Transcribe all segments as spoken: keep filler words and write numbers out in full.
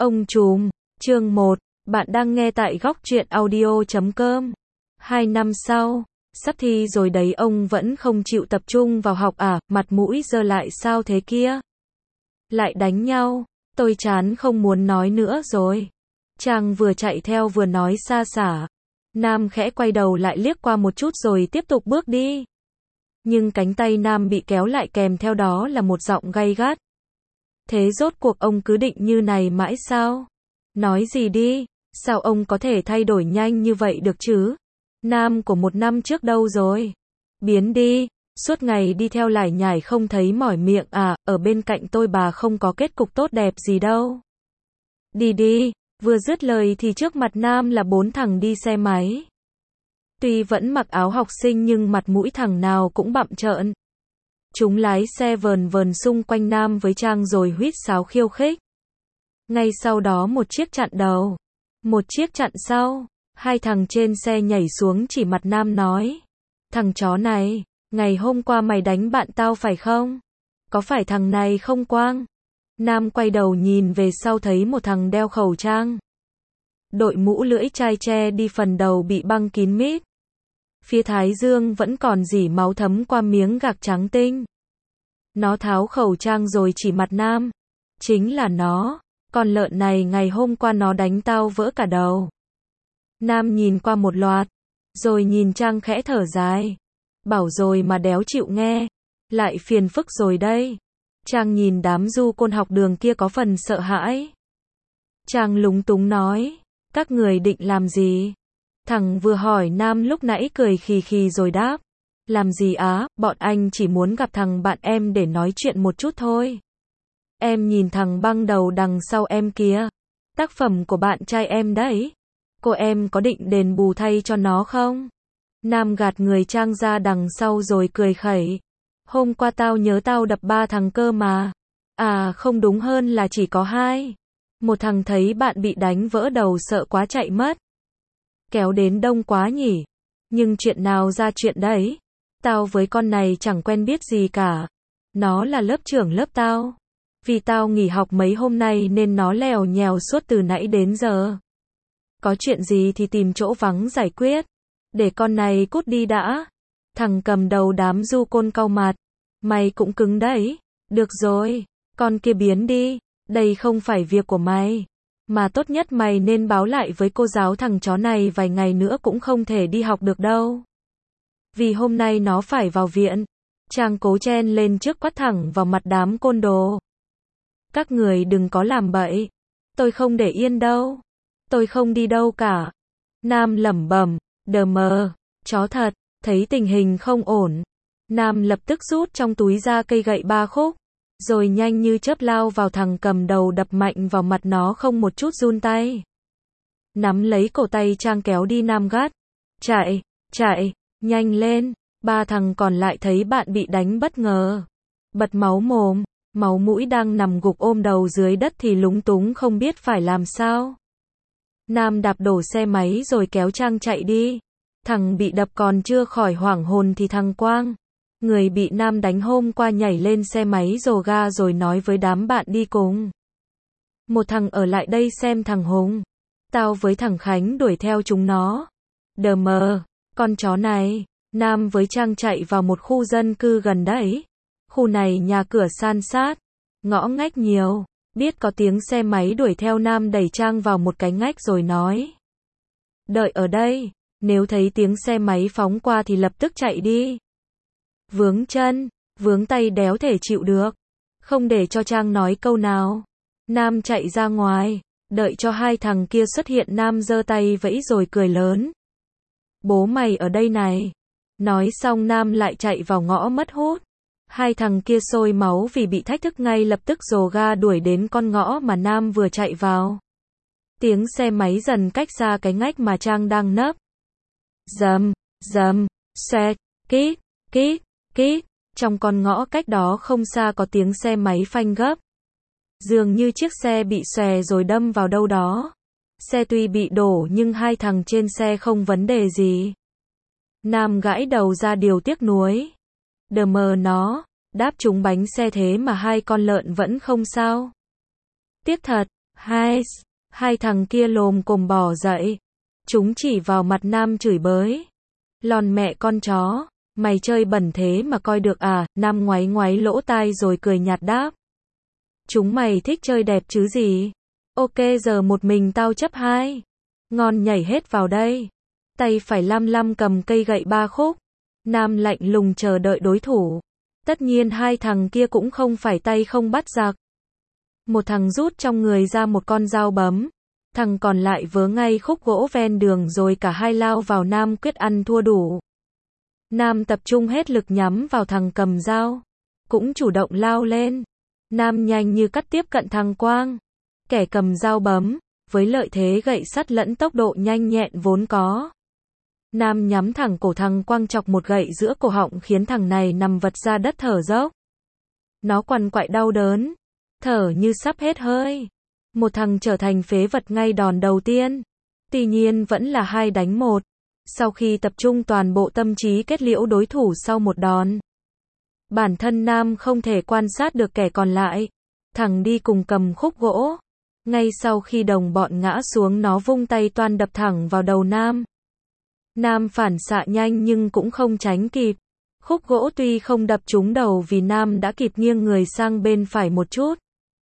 Ông trùm, chương một, bạn đang nghe tại góc truyện audio chấm com. Hai năm sau, sắp thi rồi đấy ông vẫn không chịu tập trung vào học à, mặt mũi giơ lại sao thế kia? Lại đánh nhau, tôi chán không muốn nói nữa rồi. Trang vừa chạy theo vừa nói xa xả. Nam khẽ quay đầu lại liếc qua một chút rồi tiếp tục bước đi. Nhưng cánh tay Nam bị kéo lại kèm theo đó là một giọng gay gắt. Thế rốt cuộc ông cứ định như này mãi sao? Nói gì đi, sao ông có thể thay đổi nhanh như vậy được chứ? Nam của một năm trước đâu rồi? Biến đi, suốt ngày đi theo lải nhải không thấy mỏi miệng à, ở bên cạnh tôi bà không có kết cục tốt đẹp gì đâu. Đi đi, vừa dứt lời thì trước mặt Nam là bốn thằng đi xe máy. Tuy vẫn mặc áo học sinh nhưng mặt mũi thằng nào cũng bặm trợn. Chúng lái xe vờn vờn xung quanh Nam với Trang rồi huýt sáo khiêu khích. Ngay sau đó một chiếc chặn đầu, một chiếc chặn sau, hai thằng trên xe nhảy xuống chỉ mặt Nam nói. Thằng chó này, ngày hôm qua mày đánh bạn tao phải không? Có phải thằng này không Quang? Nam quay đầu nhìn về sau thấy một thằng đeo khẩu trang. Đội mũ lưỡi chai che đi phần đầu bị băng kín mít. Phía thái dương vẫn còn rỉ máu thấm qua miếng gạc trắng tinh. Nó tháo khẩu trang rồi chỉ mặt Nam. Chính là nó, con lợn này ngày hôm qua nó đánh tao vỡ cả đầu. Nam nhìn qua một loạt, rồi nhìn Trang khẽ thở dài. Bảo rồi mà đéo chịu nghe, lại phiền phức rồi đây. Trang nhìn đám du côn học đường kia có phần sợ hãi. Trang lúng túng nói, các người định làm gì? Thằng vừa hỏi Nam lúc nãy cười khì khì rồi đáp. Làm gì á, bọn anh chỉ muốn gặp thằng bạn em để nói chuyện một chút thôi. Em nhìn thằng băng đầu đằng sau em kia. Tác phẩm của bạn trai em đấy. Cô em có định đền bù thay cho nó không? Nam gạt người Trang ra đằng sau rồi cười khẩy. Hôm qua tao nhớ tao đập ba thằng cơ mà. À không, đúng hơn là chỉ có hai. Một thằng thấy bạn bị đánh vỡ đầu sợ quá chạy mất. Kéo đến đông quá nhỉ. Nhưng chuyện nào ra chuyện đấy? Tao với con này chẳng quen biết gì cả. Nó là lớp trưởng lớp tao. Vì tao nghỉ học mấy hôm nay nên nó lèo nhèo suốt từ nãy đến giờ. Có chuyện gì thì tìm chỗ vắng giải quyết. Để con này cút đi đã. Thằng cầm đầu đám du côn cau mặt. Mày cũng cứng đấy. Được rồi, con kia biến đi. Đây không phải việc của mày. Mà tốt nhất mày nên báo lại với cô giáo thằng chó này vài ngày nữa cũng không thể đi học được đâu. Vì hôm nay nó phải vào viện. Trang cố chen lên trước quát thẳng vào mặt đám côn đồ. Các người đừng có làm bậy. Tôi không để yên đâu. Tôi không đi đâu cả. Nam lẩm bẩm, đờ mờ, chó thật, thấy tình hình không ổn. Nam lập tức rút trong túi ra cây gậy ba khúc. Rồi nhanh như chớp lao vào thằng cầm đầu đập mạnh vào mặt nó không một chút run tay. Nắm lấy cổ tay Trang kéo đi Nam gắt. Chạy, chạy, nhanh lên. Ba thằng còn lại thấy bạn bị đánh bất ngờ. Bật máu mồm, máu mũi đang nằm gục ôm đầu dưới đất thì lúng túng không biết phải làm sao. Nam đạp đổ xe máy rồi kéo Trang chạy đi. Thằng bị đập còn chưa khỏi hoảng hồn thì thằng Quang, người bị Nam đánh hôm qua, nhảy lên xe máy rồ ga rồi nói với đám bạn đi cùng. Một thằng ở lại đây xem thằng Hùng. Tao với thằng Khánh đuổi theo chúng nó. Đờ mờ, con chó này. Nam với Trang chạy vào một khu dân cư gần đấy. Khu này nhà cửa san sát, ngõ ngách nhiều. Biết có tiếng xe máy đuổi theo, Nam đẩy Trang vào một cái ngách rồi nói. Đợi ở đây, nếu thấy tiếng xe máy phóng qua thì lập tức chạy đi. Vướng chân, vướng tay đéo thể chịu được. Không để cho Trang nói câu nào. Nam chạy ra ngoài, đợi cho hai thằng kia xuất hiện Nam giơ tay vẫy rồi cười lớn. Bố mày ở đây này. Nói xong Nam lại chạy vào ngõ mất hút. Hai thằng kia sôi máu vì bị thách thức ngay lập tức dồ ga đuổi đến con ngõ mà Nam vừa chạy vào. Tiếng xe máy dần cách xa cái ngách mà Trang đang nấp. Dầm, dầm, xoẹt, kít, kít, kít. Trong con ngõ cách đó không xa có tiếng xe máy phanh gấp. Dường như chiếc xe bị xòe rồi đâm vào đâu đó. Xe tuy bị đổ nhưng hai thằng trên xe không vấn đề gì. Nam gãi đầu ra điều tiếc nuối. Đờ mờ nó, đáp trúng bánh xe thế mà hai con lợn vẫn không sao. Tiếc thật, Hai, hai thằng kia lồm cồm bò dậy. Chúng chỉ vào mặt Nam chửi bới. Lòn mẹ con chó, mày chơi bẩn thế mà coi được à? Nam ngoáy ngoáy lỗ tai rồi cười nhạt đáp. Chúng mày thích chơi đẹp chứ gì? Ok giờ một mình tao chấp hai. Ngon nhảy hết vào đây. Tay phải lam lam cầm cây gậy ba khúc. Nam lạnh lùng chờ đợi đối thủ. Tất nhiên hai thằng kia cũng không phải tay không bắt giặc. Một thằng rút trong người ra một con dao bấm. Thằng còn lại vớ ngay khúc gỗ ven đường rồi cả hai lao vào Nam quyết ăn thua đủ. Nam tập trung hết lực nhắm vào thằng cầm dao. Cũng chủ động lao lên. Nam nhanh như cắt tiếp cận thằng Quang. Kẻ cầm dao bấm, với lợi thế gậy sắt lẫn tốc độ nhanh nhẹn vốn có. Nam nhắm thẳng cổ thằng Quang chọc một gậy giữa cổ họng khiến thằng này nằm vật ra đất thở dốc. Nó quằn quại đau đớn, thở như sắp hết hơi. Một thằng trở thành phế vật ngay đòn đầu tiên. Tuy nhiên vẫn là hai đánh một. Sau khi tập trung toàn bộ tâm trí kết liễu đối thủ sau một đòn. Bản thân Nam không thể quan sát được kẻ còn lại. Thằng đi cùng cầm khúc gỗ. Ngay sau khi đồng bọn ngã xuống nó vung tay toan đập thẳng vào đầu Nam. Nam phản xạ nhanh nhưng cũng không tránh kịp. Khúc gỗ tuy không đập trúng đầu vì Nam đã kịp nghiêng người sang bên phải một chút.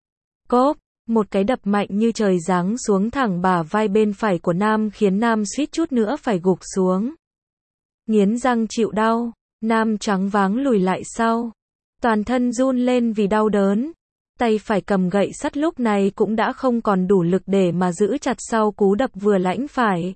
Cốp, một cái đập mạnh như trời giáng xuống thẳng bả vai bên phải của Nam khiến Nam suýt chút nữa phải gục xuống. Nghiến răng chịu đau, Nam choáng váng lùi lại sau. Toàn thân run lên vì đau đớn. Tay phải cầm gậy sắt lúc này cũng đã không còn đủ lực để mà giữ chặt sau cú đập vừa lãnh phải.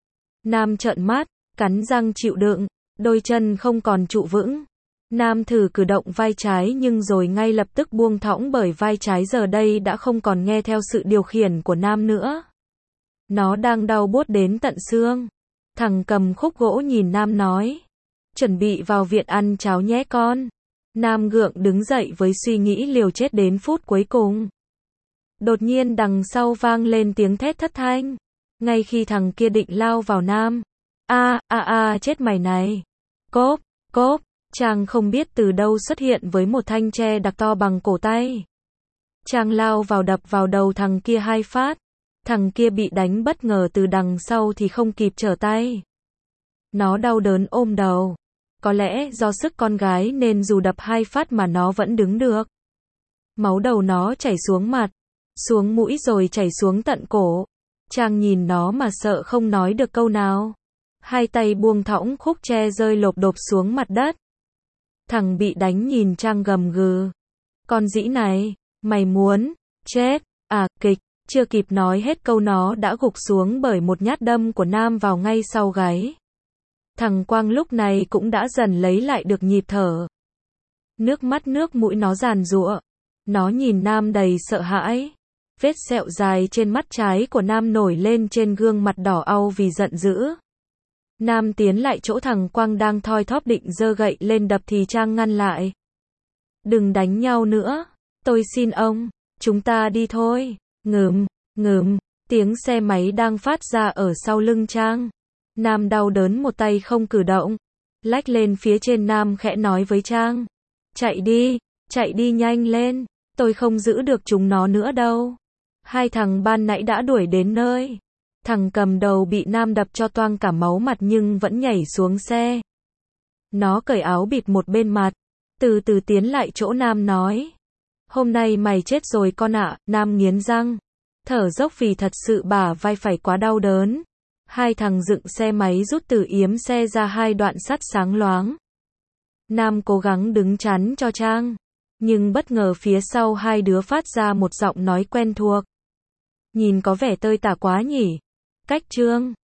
Nam trợn mắt, cắn răng chịu đựng, đôi chân không còn trụ vững. Nam thử cử động vai trái nhưng rồi ngay lập tức buông thõng bởi vai trái giờ đây đã không còn nghe theo sự điều khiển của Nam nữa. Nó đang đau buốt đến tận xương. Thằng cầm khúc gỗ nhìn Nam nói. Chuẩn bị vào viện ăn cháo nhé con. Nam gượng đứng dậy với suy nghĩ liều chết đến phút cuối cùng. Đột nhiên đằng sau vang lên tiếng thét thất thanh. Ngay khi thằng kia định lao vào Nam. A, a a chết mày này. Cốp, cốp. Chàng không biết từ đâu xuất hiện với một thanh tre đặc to bằng cổ tay. Chàng lao vào đập vào đầu thằng kia hai phát. Thằng kia bị đánh bất ngờ từ đằng sau thì không kịp trở tay. Nó đau đớn ôm đầu. Có lẽ do sức con gái nên dù đập hai phát mà nó vẫn đứng được. Máu đầu nó chảy xuống mặt, xuống mũi rồi chảy xuống tận cổ. Chàng nhìn nó mà sợ không nói được câu nào. Hai tay buông thõng khúc tre rơi lộp độp xuống mặt đất. Thằng bị đánh nhìn Trang gầm gừ. Con dĩ này, mày muốn chết à? Kịch, chưa kịp nói hết câu nó đã gục xuống bởi một nhát đâm của Nam vào ngay sau gáy. Thằng Quang lúc này cũng đã dần lấy lại được nhịp thở. Nước mắt nước mũi nó giàn giụa. Nó nhìn Nam đầy sợ hãi. Vết sẹo dài trên mắt trái của Nam nổi lên trên gương mặt đỏ au vì giận dữ. Nam tiến lại chỗ thằng Quang đang thoi thóp định giơ gậy lên đập thì Trang ngăn lại. Đừng đánh nhau nữa, tôi xin ông, chúng ta đi thôi. Ngừm, ngừm, tiếng xe máy đang phát ra ở sau lưng Trang. Nam đau đớn một tay không cử động. Lách lên phía trên Nam khẽ nói với Trang. Chạy đi, chạy đi nhanh lên, tôi không giữ được chúng nó nữa đâu. Hai thằng ban nãy đã đuổi đến nơi. Thằng cầm đầu bị Nam đập cho toang cả máu mặt nhưng vẫn nhảy xuống xe. Nó cởi áo bịt một bên mặt, từ từ tiến lại chỗ Nam nói. Hôm nay mày chết rồi con ạ. Nam nghiến răng, thở dốc vì thật sự bả vai phải quá đau đớn. Hai thằng dựng xe máy rút từ yếm xe ra hai đoạn sắt sáng loáng. Nam cố gắng đứng chắn cho Trang, nhưng bất ngờ phía sau hai đứa phát ra một giọng nói quen thuộc. Nhìn có vẻ tơi tả quá nhỉ. Cách Trương.